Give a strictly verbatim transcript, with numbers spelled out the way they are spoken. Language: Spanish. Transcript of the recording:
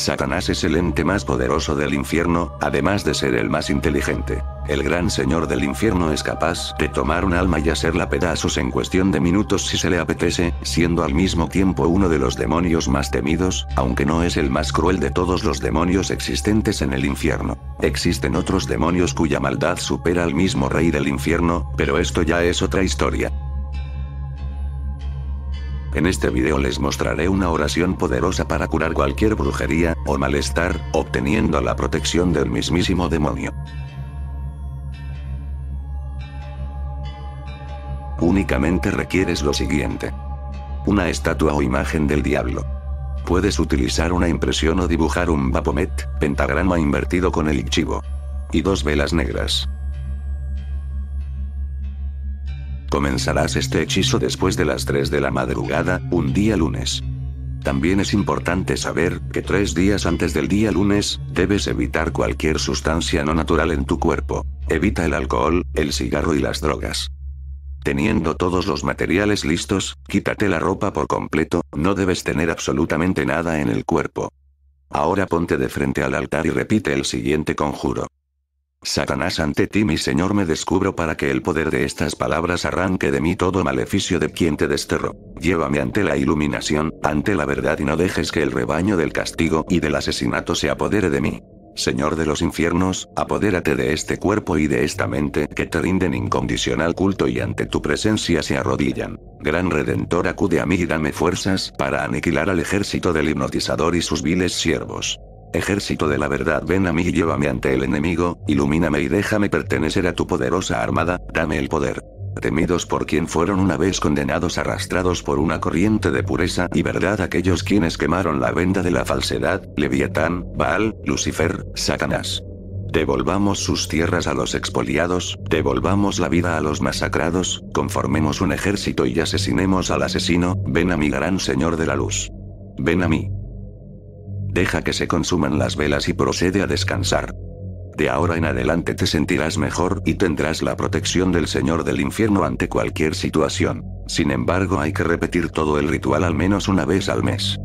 Satanás es el ente más poderoso del infierno, además de ser el más inteligente. El gran señor del infierno es capaz de tomar un alma y hacerla pedazos en cuestión de minutos si se le apetece, siendo al mismo tiempo uno de los demonios más temidos, aunque no es el más cruel de todos los demonios existentes en el infierno. Existen otros demonios cuya maldad supera al mismo rey del infierno, pero esto ya es otra historia. En este video les mostraré una oración poderosa para curar cualquier brujería o malestar, obteniendo la protección del mismísimo demonio. Únicamente requieres lo siguiente: una estatua o imagen del diablo. Puedes utilizar una impresión o dibujar un Baphomet, pentagrama invertido con el chivo. Y dos velas negras. Comenzarás este hechizo después de las tres de la madrugada, un día lunes. También es importante saber que tres días antes del día lunes, debes evitar cualquier sustancia no natural en tu cuerpo. Evita el alcohol, el cigarro y las drogas. Teniendo todos los materiales listos, quítate la ropa por completo, no debes tener absolutamente nada en el cuerpo. Ahora ponte de frente al altar y repite el siguiente conjuro. Satanás, ante ti mi señor me descubro para que el poder de estas palabras arranque de mí todo maleficio de quien te desterró. Llévame ante la iluminación, ante la verdad y no dejes que el rebaño del castigo y del asesinato se apodere de mí. Señor de los infiernos, apodérate de este cuerpo y de esta mente que te rinden incondicional culto y ante tu presencia se arrodillan. Gran Redentor, acude a mí y dame fuerzas para aniquilar al ejército del hipnotizador y sus viles siervos. Ejército de la verdad, ven a mí y llévame ante el enemigo, ilumíname y déjame pertenecer a tu poderosa armada, dame el poder. Temidos por quien fueron una vez condenados, arrastrados por una corriente de pureza y verdad aquellos quienes quemaron la venda de la falsedad, Leviatán, Baal, Lucifer, Satanás. Devolvamos sus tierras a los expoliados, devolvamos la vida a los masacrados, conformemos un ejército y asesinemos al asesino, ven a mí gran Señor de la luz. Ven a mí. Deja que se consuman las velas y procede a descansar. De ahora en adelante te sentirás mejor y tendrás la protección del Señor del infierno ante cualquier situación. Sin embargo, hay que repetir todo el ritual al menos una vez al mes.